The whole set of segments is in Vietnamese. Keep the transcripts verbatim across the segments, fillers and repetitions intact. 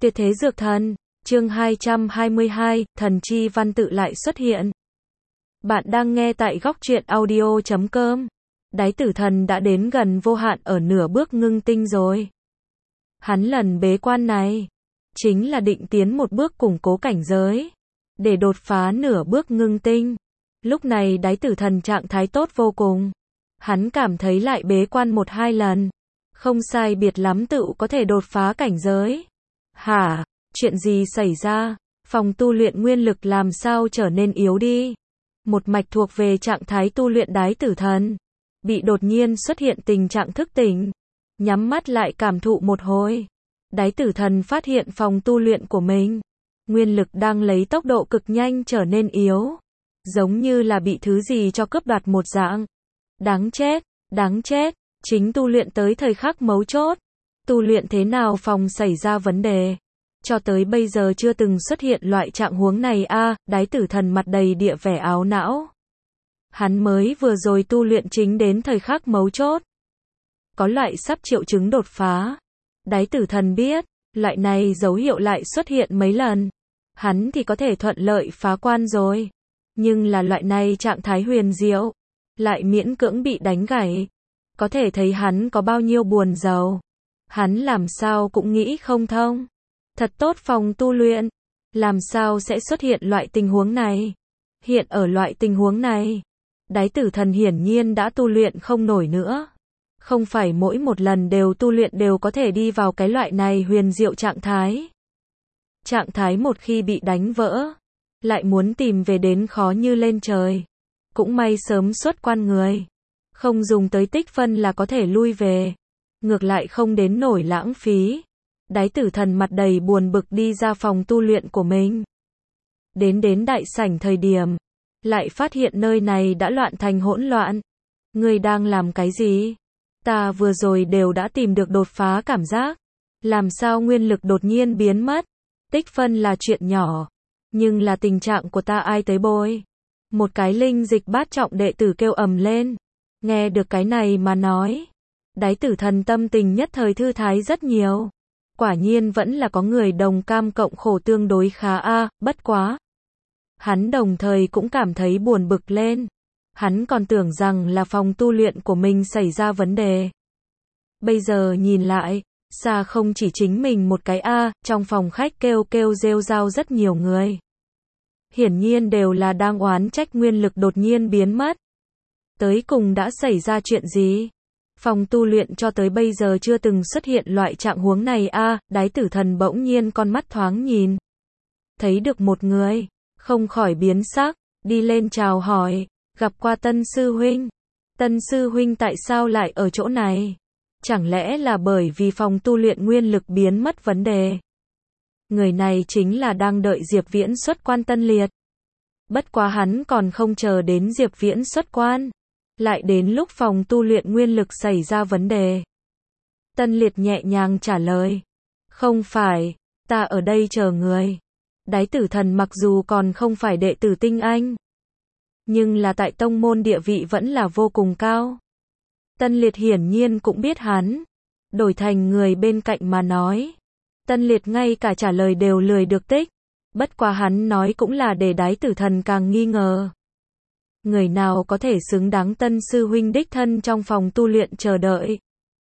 Tuyệt thế dược thần, chương hai trăm hai mươi hai, thần chi văn tự lại xuất hiện. Bạn đang nghe tại góc truyện audio chấm com. Đái tử thần đã đến gần vô hạn ở nửa bước ngưng tinh rồi. Hắn lần bế quan này, chính là định tiến một bước củng cố cảnh giới, để đột phá nửa bước ngưng tinh. Lúc này đái tử thần trạng thái tốt vô cùng. Hắn cảm thấy lại bế quan một hai lần, không sai biệt lắm tự có thể đột phá cảnh giới. Hả? Chuyện gì xảy ra? Phòng tu luyện nguyên lực làm sao trở nên yếu đi? Một mạch thuộc về trạng thái tu luyện đái tử thần, bị đột nhiên xuất hiện tình trạng thức tỉnh. Nhắm mắt lại cảm thụ một hồi. Đái tử thần phát hiện phòng tu luyện của mình, nguyên lực đang lấy tốc độ cực nhanh trở nên yếu. Giống như là bị thứ gì cho cướp đoạt một dạng. Đáng chết, đáng chết, chính tu luyện tới thời khắc mấu chốt. Tu luyện thế nào phòng xảy ra vấn đề? Cho tới bây giờ chưa từng xuất hiện loại trạng huống này a, à, đái tử thần mặt đầy địa vẻ áo não. Hắn mới vừa rồi tu luyện chính đến thời khắc mấu chốt. Có loại sắp triệu chứng đột phá. Đái tử thần biết, loại này dấu hiệu lại xuất hiện mấy lần. Hắn thì có thể thuận lợi phá quan rồi. Nhưng là loại này trạng thái huyền diệu, lại miễn cưỡng bị đánh gãy. Có thể thấy hắn có bao nhiêu buồn rầu. Hắn làm sao cũng nghĩ không thông. Thật tốt phòng tu luyện, làm sao sẽ xuất hiện loại tình huống này? Hiện ở loại tình huống này, đái tử thần hiển nhiên đã tu luyện không nổi nữa. Không phải mỗi một lần đều tu luyện đều có thể đi vào cái loại này huyền diệu trạng thái. Trạng thái một khi bị đánh vỡ, lại muốn tìm về đến khó như lên trời. Cũng may sớm xuất quan người, không dùng tới tích phân là có thể lui về. Ngược lại không đến nổi lãng phí. Đái tử thần mặt đầy buồn bực đi ra phòng tu luyện của mình. Đến đến đại sảnh thời điểm, lại phát hiện nơi này đã loạn thành hỗn loạn. Ngươi đang làm cái gì? Ta vừa rồi đều đã tìm được đột phá cảm giác. Làm sao nguyên lực đột nhiên biến mất? Tích phân là chuyện nhỏ, nhưng là tình trạng của ta ai tới bôi? Một cái linh dịch bát trọng đệ tử kêu ầm lên. Nghe được cái này mà nói, đái tử thần tâm tình nhất thời thư thái rất nhiều. Quả nhiên vẫn là có người đồng cam cộng khổ tương đối khá a, à, bất quá. Hắn đồng thời cũng cảm thấy buồn bực lên. Hắn còn tưởng rằng là phòng tu luyện của mình xảy ra vấn đề. Bây giờ nhìn lại, xa không chỉ chính mình một cái a, à, trong phòng khách kêu kêu rêu rao rất nhiều người. Hiển nhiên đều là đang oán trách nguyên lực đột nhiên biến mất. Tới cùng đã xảy ra chuyện gì? Phòng tu luyện cho tới bây giờ chưa từng xuất hiện loại trạng huống này a, à, đái tử thần bỗng nhiên con mắt thoáng nhìn. Thấy được một người, không khỏi biến sắc, đi lên chào hỏi, gặp qua Tân sư huynh. Tân sư huynh tại sao lại ở chỗ này? Chẳng lẽ là bởi vì phòng tu luyện nguyên lực biến mất vấn đề? Người này chính là đang đợi Diệp Viễn xuất quan Tân Liệt. Bất quá hắn còn không chờ đến Diệp Viễn xuất quan. Lại đến lúc phòng tu luyện nguyên lực xảy ra vấn đề. Tân Liệt nhẹ nhàng trả lời. Không phải, ta ở đây chờ người. Đái tử thần mặc dù còn không phải đệ tử tinh anh, nhưng là tại tông môn địa vị vẫn là vô cùng cao. Tân Liệt hiển nhiên cũng biết hắn. Đổi thành người bên cạnh mà nói. Tân Liệt ngay cả trả lời đều lười được tích. Bất quá hắn nói cũng là để đái tử thần càng nghi ngờ. Người nào có thể xứng đáng Tân sư huynh đích thân trong phòng tu luyện chờ đợi.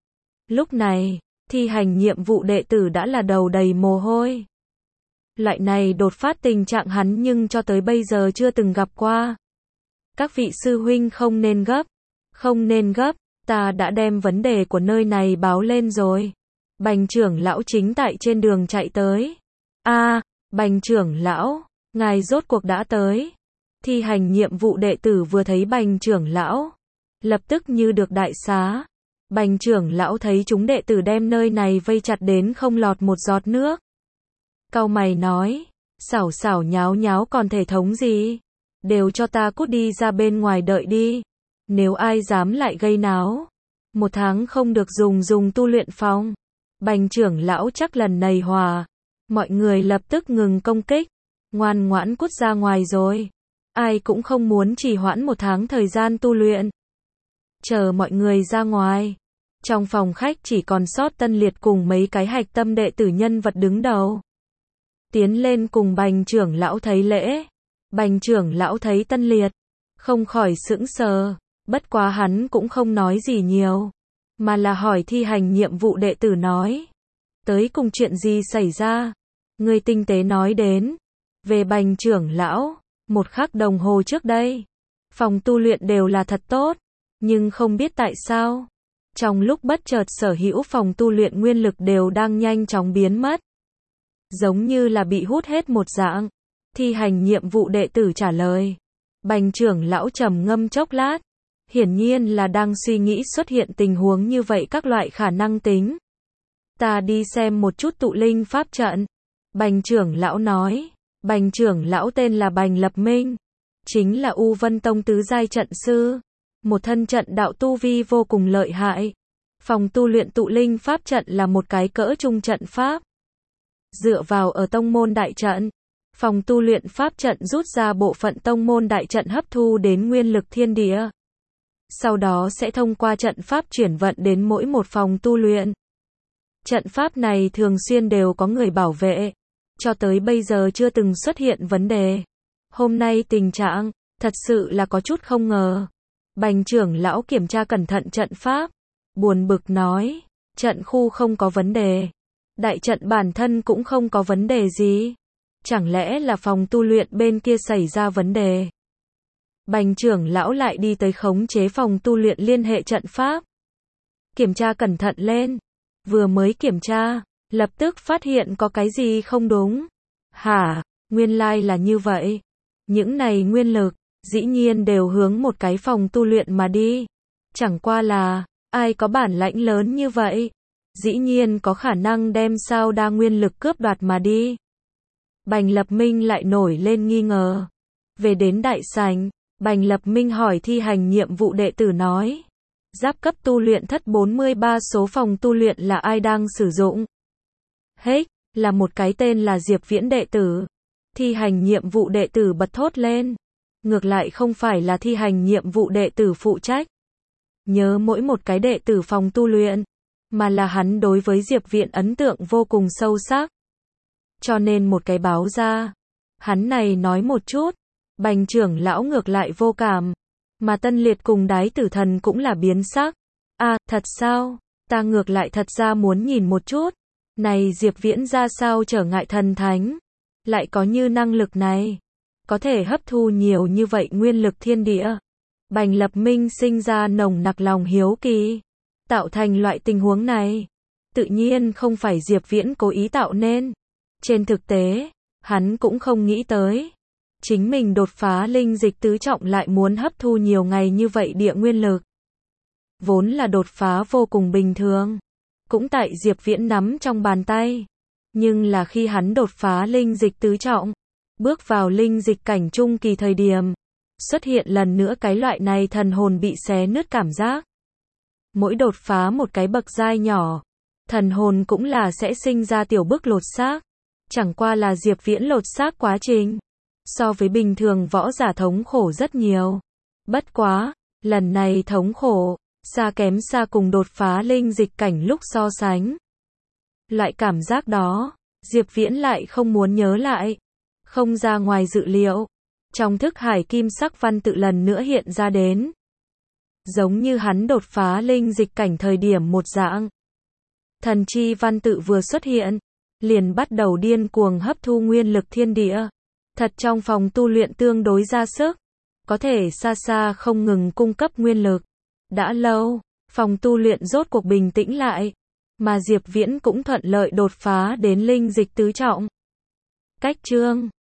Lúc này, thi hành nhiệm vụ đệ tử đã là đầu đầy mồ hôi. Loại này đột phát tình trạng hắn nhưng cho tới bây giờ chưa từng gặp qua. Các vị sư huynh không nên gấp, không nên gấp, ta đã đem vấn đề của nơi này báo lên rồi. Bành trưởng lão chính tại trên đường chạy tới. A, à, Bành trưởng lão, ngài rốt cuộc đã tới. Thi hành nhiệm vụ đệ tử vừa thấy Bành trưởng lão, lập tức như được đại xá. Bành trưởng lão thấy chúng đệ tử đem nơi này vây chặt đến không lọt một giọt nước. Cau mày nói, xảo xảo nháo nháo còn thể thống gì? Đều cho ta cút đi ra bên ngoài đợi đi. Nếu ai dám lại gây náo, một tháng không được dùng dùng tu luyện phòng. Bành trưởng lão chắc lần này hòa. Mọi người lập tức ngừng công kích, ngoan ngoãn cút ra ngoài rồi. Ai cũng không muốn trì hoãn một tháng thời gian tu luyện. Chờ mọi người ra ngoài. Trong phòng khách chỉ còn sót Tân Liệt cùng mấy cái hạch tâm đệ tử nhân vật đứng đầu. tiến lên cùng Bành trưởng lão thấy lễ. Bành trưởng lão thấy Tân Liệt, không khỏi sững sờ, bất quá hắn cũng không nói gì nhiều, mà là hỏi thi hành nhiệm vụ đệ tử nói. Tới cùng chuyện gì xảy ra? Người tinh tế nói đến. Về Bành trưởng lão, một khắc đồng hồ trước đây, phòng tu luyện đều là thật tốt, nhưng không biết tại sao, trong lúc bất chợt sở hữu phòng tu luyện nguyên lực đều đang nhanh chóng biến mất. Giống như là bị hút hết một dạng. Thi hành nhiệm vụ đệ tử trả lời. Bành trưởng lão trầm ngâm chốc lát, hiển nhiên là đang suy nghĩ xuất hiện tình huống như vậy các loại khả năng tính. Ta đi xem một chút tụ linh pháp trận. Bành trưởng lão nói. Bành trưởng lão tên là Bành Lập Minh, chính là U Vân Tông tứ giai trận sư, một thân trận đạo tu vi vô cùng lợi hại. Phòng tu luyện tụ linh pháp trận là một cái cỡ trung trận pháp. Dựa vào ở tông môn đại trận, phòng tu luyện pháp trận rút ra bộ phận tông môn đại trận hấp thu đến nguyên lực thiên địa. Sau đó sẽ thông qua trận pháp chuyển vận đến mỗi một phòng tu luyện. Trận pháp này thường xuyên đều có người bảo vệ, cho tới bây giờ chưa từng xuất hiện vấn đề. Hôm nay tình trạng, thật sự là có chút không ngờ. Bành trưởng lão kiểm tra cẩn thận trận pháp, buồn bực nói, trận khu không có vấn đề. Đại trận bản thân cũng không có vấn đề gì. Chẳng lẽ là phòng tu luyện bên kia xảy ra vấn đề? Bành trưởng lão lại đi tới khống chế phòng tu luyện liên hệ trận pháp. Kiểm tra cẩn thận lên. Vừa mới kiểm tra, lập tức phát hiện có cái gì không đúng. Hả, nguyên lai là như vậy. Những này nguyên lực, dĩ nhiên đều hướng một cái phòng tu luyện mà đi. Chẳng qua là, ai có bản lãnh lớn như vậy? Dĩ nhiên có khả năng đem sao đa nguyên lực cướp đoạt mà đi. Bành Lập Minh lại nổi lên nghi ngờ. Về đến đại sảnh, Bành Lập Minh hỏi thi hành nhiệm vụ đệ tử nói. Giáp cấp tu luyện thất bốn mươi ba số phòng tu luyện là ai đang sử dụng? Hết, là một cái tên là Diệp Viễn đệ tử. Thi hành nhiệm vụ đệ tử bật thốt lên. Ngược lại không phải là thi hành nhiệm vụ đệ tử phụ trách. Nhớ mỗi một cái đệ tử phòng tu luyện, mà là hắn đối với Diệp Viễn ấn tượng vô cùng sâu sắc. Cho nên một cái báo ra. Hắn này nói một chút. Bành trưởng lão ngược lại vô cảm. Mà Tân Liệt cùng Đái Tử Thần cũng là biến sắc. À, thật sao? Ta ngược lại thật ra muốn nhìn một chút. Này Diệp Viễn ra sao trở ngại thần thánh? Lại có như năng lực này. Có thể hấp thu nhiều như vậy nguyên lực thiên địa. Bành Lập Minh sinh ra nồng nặc lòng hiếu kỳ. Tạo thành loại tình huống này. Tự nhiên không phải Diệp Viễn cố ý tạo nên. Trên thực tế, hắn cũng không nghĩ tới. Chính mình đột phá linh dịch tứ trọng lại muốn hấp thu nhiều ngày như vậy địa nguyên lực. Vốn là đột phá vô cùng bình thường. Cũng tại Diệp Viễn nắm trong bàn tay. Nhưng là khi hắn đột phá linh dịch tứ trọng, bước vào linh dịch cảnh trung kỳ thời điểm, xuất hiện lần nữa cái loại này thần hồn bị xé nứt cảm giác. Mỗi đột phá một cái bậc giai nhỏ, thần hồn cũng là sẽ sinh ra tiểu bước lột xác. Chẳng qua là Diệp Viễn lột xác quá trình, so với bình thường võ giả thống khổ rất nhiều. Bất quá, lần này thống khổ, xa kém xa cùng đột phá linh dịch cảnh lúc so sánh. Loại cảm giác đó, Diệp Viễn lại không muốn nhớ lại. Không ra ngoài dự liệu. Trong thức hải kim sắc văn tự lần nữa hiện ra đến. Giống như hắn đột phá linh dịch cảnh thời điểm một dạng. Thần chi văn tự vừa xuất hiện, liền bắt đầu điên cuồng hấp thu nguyên lực thiên địa. Thật trong phòng tu luyện tương đối ra sức, có thể xa xa không ngừng cung cấp nguyên lực. Đã lâu, phòng tu luyện rốt cuộc bình tĩnh lại, mà Diệp Viễn cũng thuận lợi đột phá đến linh dịch tứ trọng. Cách chương